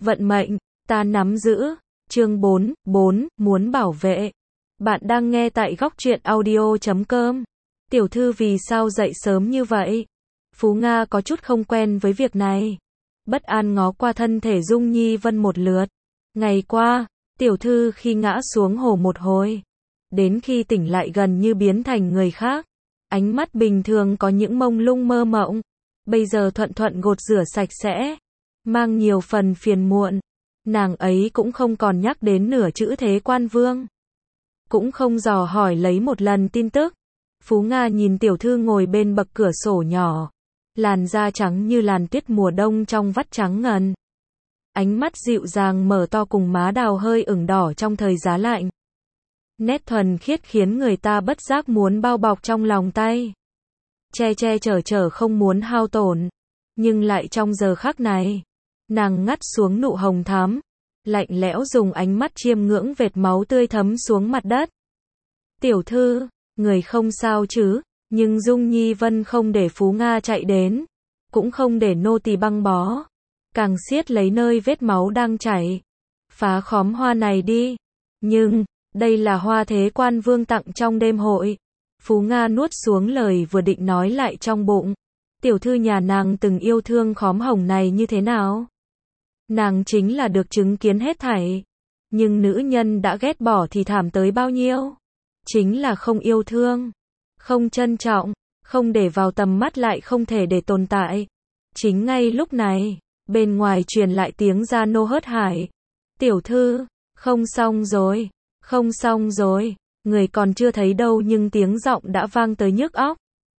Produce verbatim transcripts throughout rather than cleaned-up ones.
Vận mệnh, ta nắm giữ. Chương bốn, bốn, muốn bảo vệ. Bạn đang nghe tại góc truyện audio chấm com. Tiểu thư vì sao dậy sớm như vậy? Phú Nga có chút không quen với việc này. Bất an ngó qua thân thể Dung Nhi Vân một lượt. Ngày qua, tiểu thư khi ngã xuống hồ một hồi, đến khi tỉnh lại gần như biến thành người khác. Ánh mắt bình thường có những mông lung mơ mộng, bây giờ thuận thuận gột rửa sạch sẽ, mang nhiều phần phiền muộn. Nàng ấy cũng không còn nhắc đến nửa chữ Thế Quan Vương, cũng không dò hỏi lấy một lần tin tức. Phú Nga nhìn tiểu thư ngồi bên bậc cửa sổ nhỏ, làn da trắng như làn tuyết mùa đông trong vắt trắng ngần. Ánh mắt dịu dàng mở to cùng má đào hơi ửng đỏ trong thời giá lạnh. Nét thuần khiết khiến người ta bất giác muốn bao bọc trong lòng tay. Che che chở chở không muốn hao tổn. Nhưng lại trong giờ khắc này, nàng ngắt xuống nụ hồng thắm, lạnh lẽo dùng ánh mắt chiêm ngưỡng vệt máu tươi thấm xuống mặt đất. Tiểu thư, người không sao chứ? Nhưng Dung Nhi Vân không để Phú Nga chạy đến, cũng không để nô tỳ băng bó, càng siết lấy nơi vết máu đang chảy. Phá khóm hoa này đi. Nhưng, đây là hoa Thế Quan Vương tặng trong đêm hội. Phú Nga nuốt xuống lời vừa định nói lại trong bụng. Tiểu thư nhà nàng từng yêu thương khóm hồng này như thế nào? Nàng chính là được chứng kiến hết thảy. Nhưng nữ nhân đã ghét bỏ thì thảm tới bao nhiêu? Chính là không yêu thương, không trân trọng, không để vào tầm mắt lại không thể để tồn tại. Chính ngay lúc này, bên ngoài truyền lại tiếng gia nô hớt hải. Tiểu thư, không xong rồi, không xong rồi, người còn chưa thấy đâu nhưng tiếng giọng đã vang tới nhức óc.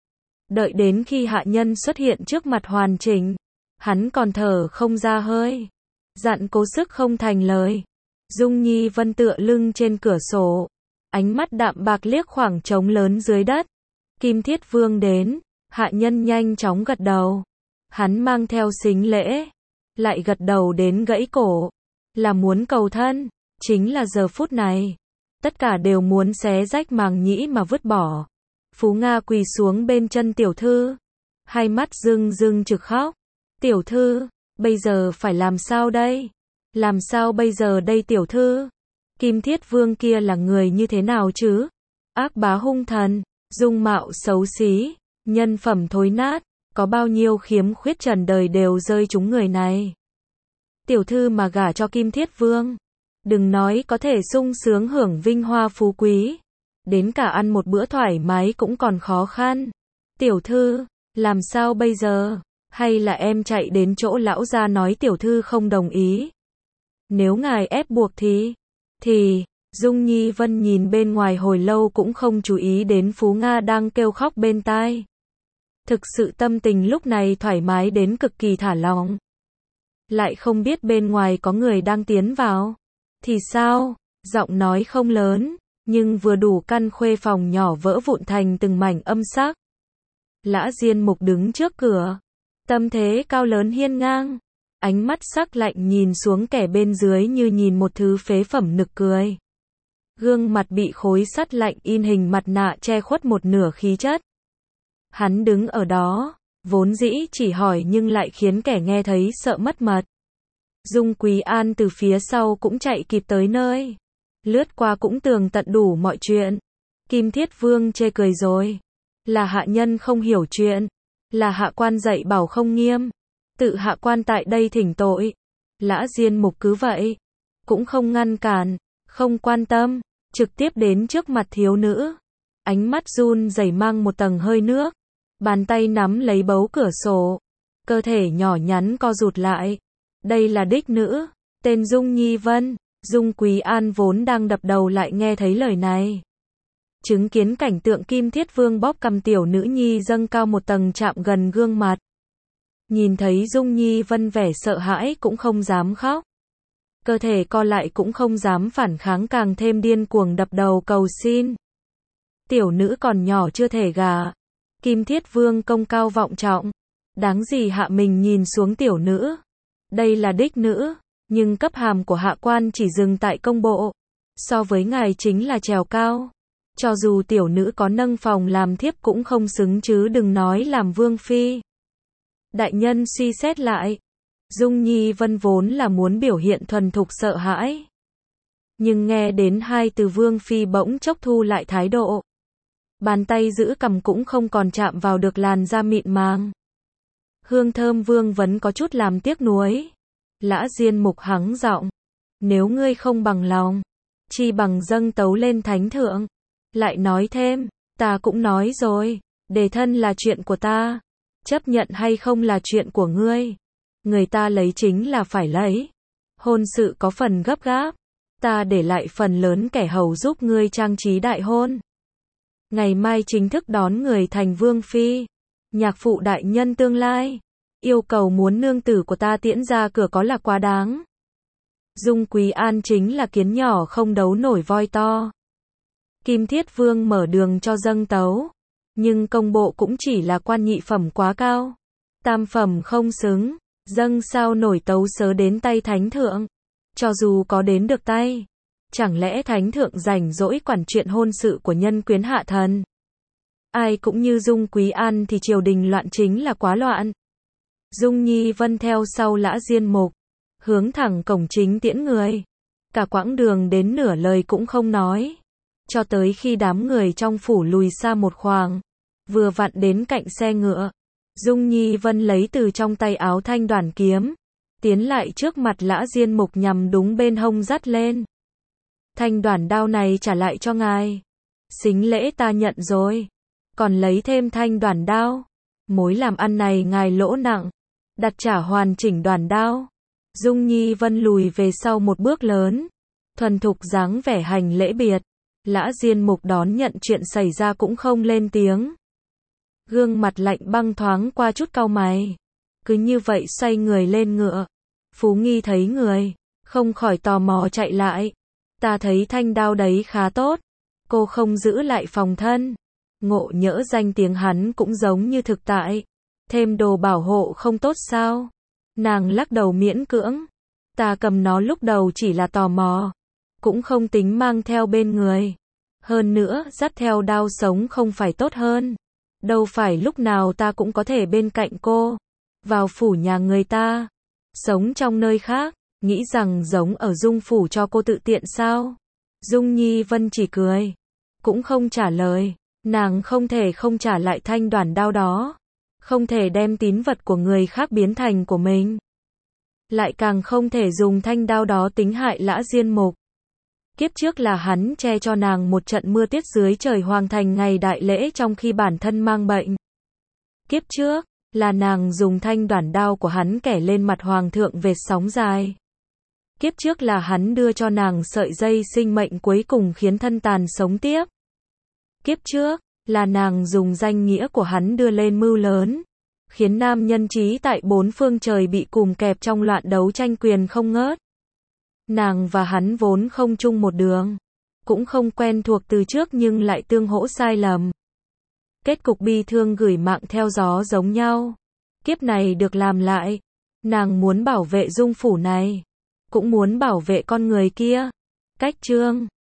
Đợi đến khi hạ nhân xuất hiện trước mặt hoàn chỉnh, hắn còn thở không ra hơi, dặn cố sức không thành lời. Dung Nhi Vân tựa lưng trên cửa sổ, ánh mắt đạm bạc liếc khoảng trống lớn dưới đất. Kim Thiết Vương đến, hạ nhân nhanh chóng gật đầu. Hắn mang theo sính lễ, lại gật đầu đến gãy cổ, là muốn cầu thân. Chính là giờ phút này, tất cả đều muốn xé rách màng nhĩ mà vứt bỏ. Phú Nga quỳ xuống bên chân tiểu thư, hai mắt rưng rưng trực khóc. Tiểu thư, bây giờ phải làm sao đây? Làm sao bây giờ đây tiểu thư? Kim Thiết Vương kia là người như thế nào chứ? Ác bá hung thần, dung mạo xấu xí, nhân phẩm thối nát, có bao nhiêu khiếm khuyết trần đời đều rơi trúng người này. Tiểu thư mà gả cho Kim Thiết Vương, đừng nói có thể sung sướng hưởng vinh hoa phú quý, đến cả ăn một bữa thoải mái cũng còn khó khăn. Tiểu thư, làm sao bây giờ? Hay là em chạy đến chỗ lão gia nói tiểu thư không đồng ý? Nếu ngài ép buộc thì... Thì... Dung Nhi Vân nhìn bên ngoài hồi lâu cũng không chú ý đến Phú Nga đang kêu khóc bên tai. Thực sự tâm tình lúc này thoải mái đến cực kỳ thả lỏng. Lại không biết bên ngoài có người đang tiến vào. Thì sao? Giọng nói không lớn, nhưng vừa đủ căn khuê phòng nhỏ vỡ vụn thành từng mảnh âm sắc. Lã Diên Mục đứng trước cửa, tâm thế cao lớn hiên ngang, ánh mắt sắc lạnh nhìn xuống kẻ bên dưới như nhìn một thứ phế phẩm nực cười. Gương mặt bị khối sắt lạnh in hình mặt nạ che khuất một nửa khí chất. Hắn đứng ở đó, vốn dĩ chỉ hỏi nhưng lại khiến kẻ nghe thấy sợ mất mật. Dung Quý An từ phía sau cũng chạy kịp tới nơi, lướt qua cũng tường tận đủ mọi chuyện. Kim Thiết Vương chê cười rồi, là hạ nhân không hiểu chuyện, là hạ quan dạy bảo không nghiêm, tự hạ quan tại đây thỉnh tội. Lã Diên Mục cứ vậy, cũng không ngăn cản, không quan tâm, trực tiếp đến trước mặt thiếu nữ. Ánh mắt run rẩy mang một tầng hơi nước, bàn tay nắm lấy bấu cửa sổ, cơ thể nhỏ nhắn co rụt lại. Đây là đích nữ, tên Dung Nhi Vân. Dung Quý An vốn đang đập đầu lại nghe thấy lời này. Chứng kiến cảnh tượng Kim Thiết Vương bóp cầm tiểu nữ nhi dâng cao một tầng chạm gần gương mặt. Nhìn thấy Dung Nhi Vân vẻ sợ hãi cũng không dám khóc. Cơ thể co lại cũng không dám phản kháng, càng thêm điên cuồng đập đầu cầu xin. Tiểu nữ còn nhỏ chưa thể gả. Kim Thiết Vương công cao vọng trọng, đáng gì hạ mình nhìn xuống tiểu nữ. Đây là đích nữ, nhưng cấp hàm của hạ quan chỉ dừng tại công bộ. So với ngài chính là trèo cao. Cho dù tiểu nữ có nâng phòng làm thiếp cũng không xứng chứ đừng nói làm vương phi. Đại nhân suy xét lại. Dung Nhi Vân vốn là muốn biểu hiện thuần thục sợ hãi. Nhưng nghe đến hai từ Vương Phi bỗng chốc thu lại thái độ. Bàn tay giữ cầm cũng không còn chạm vào được làn da mịn màng. Hương thơm Vương Vấn có chút làm tiếc nuối. Lã Diên Mục hắng giọng. Nếu ngươi không bằng lòng, chi bằng dâng tấu lên thánh thượng. Lại nói thêm, ta cũng nói rồi, đề thân là chuyện của ta. Chấp nhận hay không là chuyện của ngươi. Người ta lấy chính là phải lấy. Hôn sự có phần gấp gáp. Ta để lại phần lớn kẻ hầu giúp ngươi trang trí đại hôn. Ngày mai chính thức đón người thành Vương Phi. Nhạc phụ đại nhân tương lai. Yêu cầu muốn nương tử của ta tiễn ra cửa có là quá đáng. Dung Quý An chính là kiến nhỏ không đấu nổi voi to. Kim Thiết Vương mở đường cho dâng tấu. Nhưng công bộ cũng chỉ là quan nhị phẩm quá cao. Tam phẩm không xứng. Dâng sao nổi tấu sớ đến tay thánh thượng. Cho dù có đến được tay. Chẳng lẽ thánh thượng rảnh rỗi quản chuyện hôn sự của nhân quyến hạ thần. Ai cũng như Dung Quý An thì triều đình loạn chính là quá loạn. Dung Nhi Vân theo sau Lã Diên Mục. Hướng thẳng cổng chính tiễn người. Cả quãng đường đến nửa lời cũng không nói. Cho tới khi đám người trong phủ lùi xa một khoảng. Vừa vặn đến cạnh xe ngựa. Dung Nhi Vân lấy từ trong tay áo thanh đoản kiếm. Tiến lại trước mặt Lã Diên Mục nhằm đúng bên hông dắt lên. Thanh đoản đao này trả lại cho ngài. Xính lễ ta nhận rồi. Còn lấy thêm thanh đoản đao. Mối làm ăn này ngài lỗ nặng. Đặt trả hoàn chỉnh đoản đao. Dung Nhi Vân lùi về sau một bước lớn. Thuần thục dáng vẻ hành lễ biệt. Lã Diên Mục đón nhận chuyện xảy ra cũng không lên tiếng. Gương mặt lạnh băng thoáng qua chút cau mày. Cứ như vậy xoay người lên ngựa. Phú Nghi thấy người. Không khỏi tò mò chạy lại. Ta thấy thanh đao đấy khá tốt. Cô không giữ lại phòng thân. Ngộ nhỡ danh tiếng hắn cũng giống như thực tại. Thêm đồ bảo hộ không tốt sao? Nàng lắc đầu miễn cưỡng. Ta cầm nó lúc đầu chỉ là tò mò. Cũng không tính mang theo bên người. Hơn nữa, dắt theo đao sống không phải tốt hơn. Đâu phải lúc nào ta cũng có thể bên cạnh cô. Vào phủ nhà người ta. Sống trong nơi khác. Nghĩ rằng giống ở Dung phủ cho cô tự tiện sao? Dung Nhi Vân chỉ cười. Cũng không trả lời. Nàng không thể không trả lại thanh đoản đao đó. Không thể đem tín vật của người khác biến thành của mình. Lại càng không thể dùng thanh đao đó tính hại Lã Diên Mục. Kiếp trước là hắn che cho nàng một trận mưa tuyết dưới trời hoàng thành ngày đại lễ trong khi bản thân mang bệnh. Kiếp trước, là nàng dùng thanh đoản đao của hắn kẻ lên mặt hoàng thượng vệt sóng dài. Kiếp trước là hắn đưa cho nàng sợi dây sinh mệnh cuối cùng khiến thân tàn sống tiếp. Kiếp trước, là nàng dùng danh nghĩa của hắn đưa lên mưu lớn. Khiến nam nhân trí tại bốn phương trời bị cùm kẹp trong loạn đấu tranh quyền không ngớt. Nàng và hắn vốn không chung một đường. Cũng không quen thuộc từ trước nhưng lại tương hỗ sai lầm. Kết cục bi thương gửi mạng theo gió giống nhau. Kiếp này được làm lại. Nàng muốn bảo vệ Dung phủ này. Cũng muốn bảo vệ con người kia. Cách chương